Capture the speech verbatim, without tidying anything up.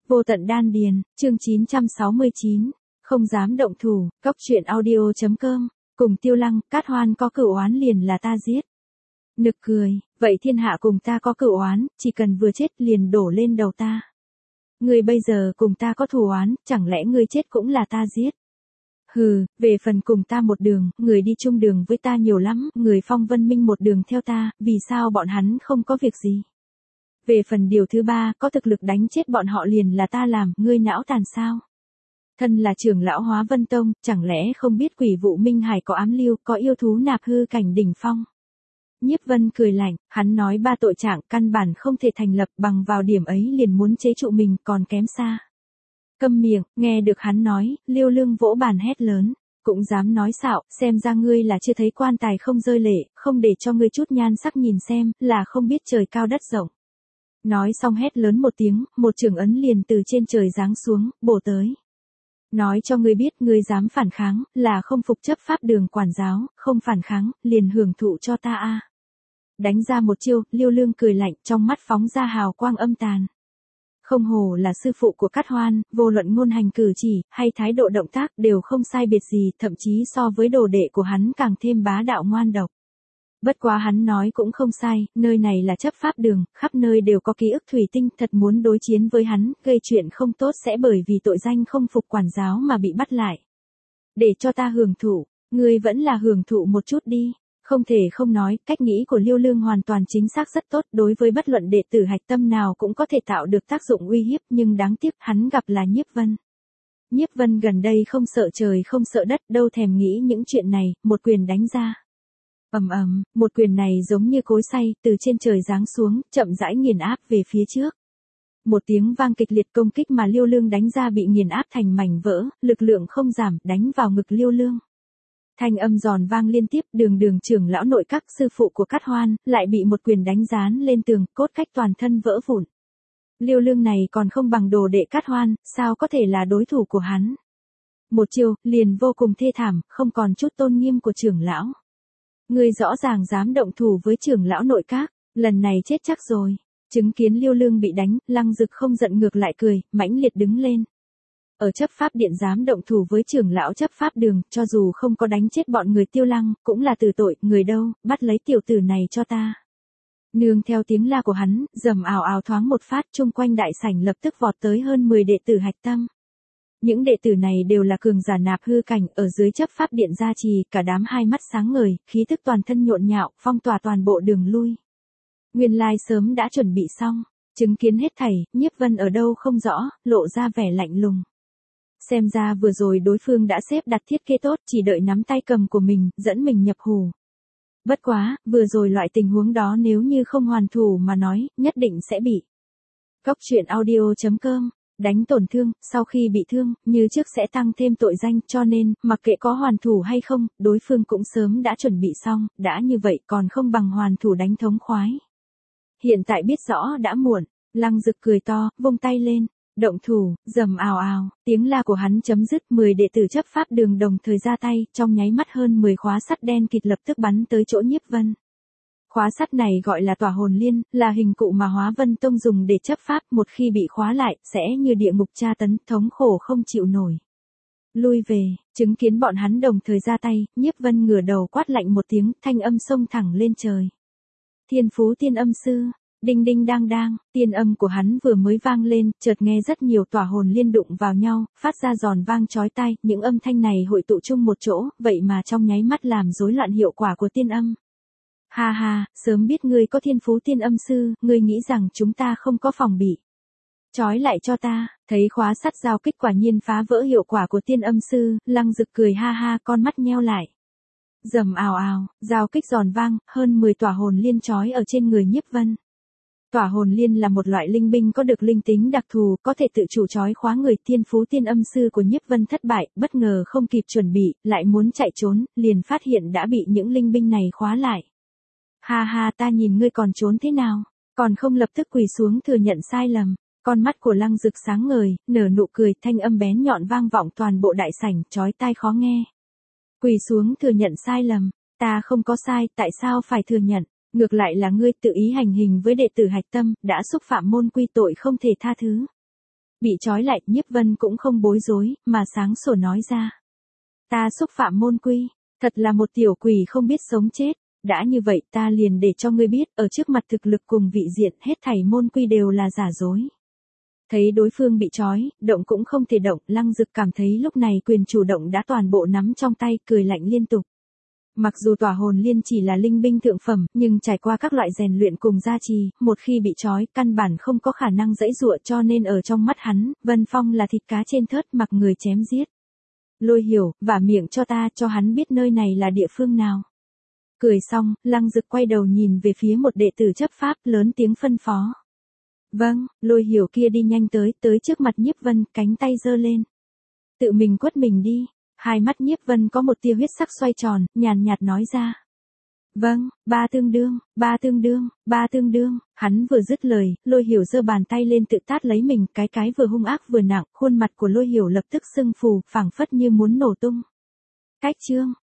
Vô tận đan điền, chương chín trăm sáu mươi chín, không dám động thủ, cóc truyện audio.com, cùng Tiêu Lăng, Cát Hoan có cửu oán liền là ta giết. Nực cười, vậy thiên hạ cùng ta có cửu oán, chỉ cần vừa chết liền đổ lên đầu ta. Ngươi bây giờ cùng ta có thù oán, chẳng lẽ ngươi chết cũng là ta giết? Hừ, về phần cùng ta một đường, người đi chung đường với ta nhiều lắm, người Phong Vân Minh một đường theo ta, vì sao bọn hắn không có việc gì? Về phần điều thứ ba, có thực lực đánh chết bọn họ liền là ta làm, ngươi não tàn sao? Thân là trưởng lão Hóa Vân Tông, chẳng lẽ không biết Quỷ Vụ Minh Hải có ám lưu, có yêu thú nạp hư cảnh đỉnh phong? Nhiếp Vân cười lạnh, hắn nói ba tội trạng căn bản không thể thành lập, bằng vào điểm ấy liền muốn chế trụ mình còn kém xa. Câm miệng, nghe được hắn nói, Liêu Lương vỗ bàn hét lớn, cũng dám nói xạo, xem ra ngươi là chưa thấy quan tài không rơi lệ, không để cho ngươi chút nhan sắc nhìn xem, là không biết trời cao đất rộng. Nói xong hét lớn một tiếng, một chưởng ấn liền từ trên trời giáng xuống, bổ tới. Nói cho ngươi biết ngươi dám phản kháng, là không phục chấp pháp đường quản giáo, không phản kháng, liền hưởng thụ cho ta a. Đánh ra một chiêu, Liêu Lương cười lạnh, trong mắt phóng ra hào quang âm tàn. Không hổ là sư phụ của Cát Hoan, vô luận ngôn hành cử chỉ, hay thái độ động tác đều không sai biệt gì, thậm chí so với đồ đệ của hắn càng thêm bá đạo ngoan độc. Bất quá hắn nói cũng không sai, nơi này là chấp pháp đường, khắp nơi đều có ký ức thủy tinh, thật muốn đối chiến với hắn, gây chuyện không tốt sẽ bởi vì tội danh không phục quản giáo mà bị bắt lại. Để cho ta hưởng thụ, ngươi vẫn là hưởng thụ một chút đi. Không thể không nói, cách nghĩ của Liêu Lương hoàn toàn chính xác rất tốt, đối với bất luận đệ tử hạch tâm nào cũng có thể tạo được tác dụng uy hiếp, nhưng đáng tiếc hắn gặp là Nhiếp Vân. Nhiếp Vân gần đây không sợ trời không sợ đất, đâu thèm nghĩ những chuyện này, một quyền đánh ra. Ầm ầm, một quyền này giống như cối xay, từ trên trời giáng xuống, chậm rãi nghiền áp về phía trước. Một tiếng vang kịch liệt, công kích mà Liêu Lương đánh ra bị nghiền áp thành mảnh vỡ, lực lượng không giảm, đánh vào ngực Liêu Lương. Thanh âm giòn vang liên tiếp, đường đường trưởng lão nội các sư phụ của Cát Hoan, lại bị một quyền đánh dán lên tường, cốt cách toàn thân vỡ vụn. Liêu Lương này còn không bằng đồ đệ Cát Hoan, sao có thể là đối thủ của hắn? Một chiêu, liền vô cùng thê thảm, không còn chút tôn nghiêm của trưởng lão. Ngươi rõ ràng dám động thủ với trưởng lão nội các, lần này chết chắc rồi. Chứng kiến Liêu Lương bị đánh, Lăng Dực không giận ngược lại cười, mãnh liệt đứng lên. Ở chấp pháp điện dám động thủ với trưởng lão chấp pháp đường, cho dù không có đánh chết bọn người Tiêu Lăng, cũng là tử tội, người đâu, bắt lấy tiểu tử này cho ta. Nương theo tiếng la của hắn, rầm ào ào thoáng một phát, chung quanh đại sảnh lập tức vọt tới hơn mười đệ tử hạch tâm. Những đệ tử này đều là cường giả nạp hư cảnh, ở dưới chấp pháp điện gia trì, cả đám hai mắt sáng ngời, khí tức toàn thân nhộn nhạo, phong tỏa toàn bộ đường lui. Nguyên lai sớm đã chuẩn bị xong, chứng kiến hết thảy, Nhiếp Vân ở đâu không rõ, lộ ra vẻ lạnh lùng. Xem ra vừa rồi đối phương đã xếp đặt thiết kế tốt, chỉ đợi nắm tay cầm của mình, dẫn mình nhập hù. Bất quá, vừa rồi loại tình huống đó nếu như không hoàn thủ mà nói, nhất định sẽ bị. Cóc truyện audio.com, đánh tổn thương, sau khi bị thương, như trước sẽ tăng thêm tội danh, cho nên, mặc kệ có hoàn thủ hay không, đối phương cũng sớm đã chuẩn bị xong, đã như vậy còn không bằng hoàn thủ đánh thống khoái. Hiện tại biết rõ đã muộn, Lăng Dực cười to, vung tay lên. Động thủ, rầm ào ào, tiếng la của hắn chấm dứt, mười đệ tử chấp pháp đường đồng thời ra tay, trong nháy mắt hơn mười khóa sắt đen kịt lập tức bắn tới chỗ Nhiếp Vân. Khóa sắt này gọi là tỏa hồn liên, là hình cụ mà Hóa Vân Tông dùng để chấp pháp, một khi bị khóa lại, sẽ như địa ngục tra tấn, thống khổ không chịu nổi. Lui về, chứng kiến bọn hắn đồng thời ra tay, Nhiếp Vân ngửa đầu quát lạnh một tiếng, thanh âm xông thẳng lên trời. Thiên Phú Tiên Âm Sư. Đinh đinh đang đang, tiên âm của hắn vừa mới vang lên, chợt nghe rất nhiều tỏa hồn liên đụng vào nhau, phát ra giòn vang chói tai, những âm thanh này hội tụ chung một chỗ, vậy mà trong nháy mắt làm rối loạn hiệu quả của tiên âm. Ha ha, sớm biết ngươi có thiên phú tiên âm sư, ngươi nghĩ rằng chúng ta không có phòng bị. Chói lại cho ta, thấy khóa sắt giao kích quả nhiên phá vỡ hiệu quả của tiên âm sư, Lăng Dực cười ha ha, con mắt nheo lại. Rầm ào ào, giao kích giòn vang, hơn mười tỏa hồn liên chói ở trên người Nhiếp Vân. Tỏa hồn liên là một loại linh binh có được linh tính đặc thù, có thể tự chủ trói khóa người. Thiên phú tiên âm sư của Nhiếp Vân thất bại, bất ngờ không kịp chuẩn bị, lại muốn chạy trốn, liền phát hiện đã bị những linh binh này khóa lại. Ha ha, ta nhìn ngươi còn trốn thế nào, còn không lập tức quỳ xuống thừa nhận sai lầm. Con mắt của Lăng Dực sáng ngời, nở nụ cười, thanh âm bén nhọn vang vọng toàn bộ đại sảnh, chói tai khó nghe. Quỳ xuống thừa nhận sai lầm, ta không có sai, tại sao phải thừa nhận? Ngược lại là ngươi tự ý hành hình với đệ tử hạch tâm, đã xúc phạm môn quy tội không thể tha thứ. Bị trói lại, Nhiếp Vân cũng không bối rối, mà sáng sủa nói ra. Ta xúc phạm môn quy, thật là một tiểu quỷ không biết sống chết. Đã như vậy ta liền để cho ngươi biết, ở trước mặt thực lực cùng vị diện hết thảy môn quy đều là giả dối. Thấy đối phương bị trói, động cũng không thể động, Lăng Dực cảm thấy lúc này quyền chủ động đã toàn bộ nắm trong tay, cười lạnh liên tục. Mặc dù tỏa hồn liên chỉ là linh binh thượng phẩm, nhưng trải qua các loại rèn luyện cùng gia trì, một khi bị trói, căn bản không có khả năng giãy giụa, cho nên ở trong mắt hắn, Vân Phong là thịt cá trên thớt mặc người chém giết. Lôi Hiểu, vả miệng cho ta, cho hắn biết nơi này là địa phương nào. Cười xong, Lăng Dực quay đầu nhìn về phía một đệ tử chấp pháp, lớn tiếng phân phó. Vâng, Lôi Hiểu kia đi nhanh tới, tới trước mặt Nhiếp Vân, cánh tay giơ lên. Tự mình quất mình đi. Hai mắt Nhiếp Vân có một tia huyết sắc xoay tròn, nhàn nhạt nói ra. Vâng, ba tương đương, ba tương đương, ba tương đương. Hắn vừa dứt lời, Lôi Hiểu giơ bàn tay lên tự tát lấy mình, cái cái vừa hung ác vừa nặng, khuôn mặt của Lôi Hiểu lập tức sưng phù, phảng phất như muốn nổ tung. Cách chương.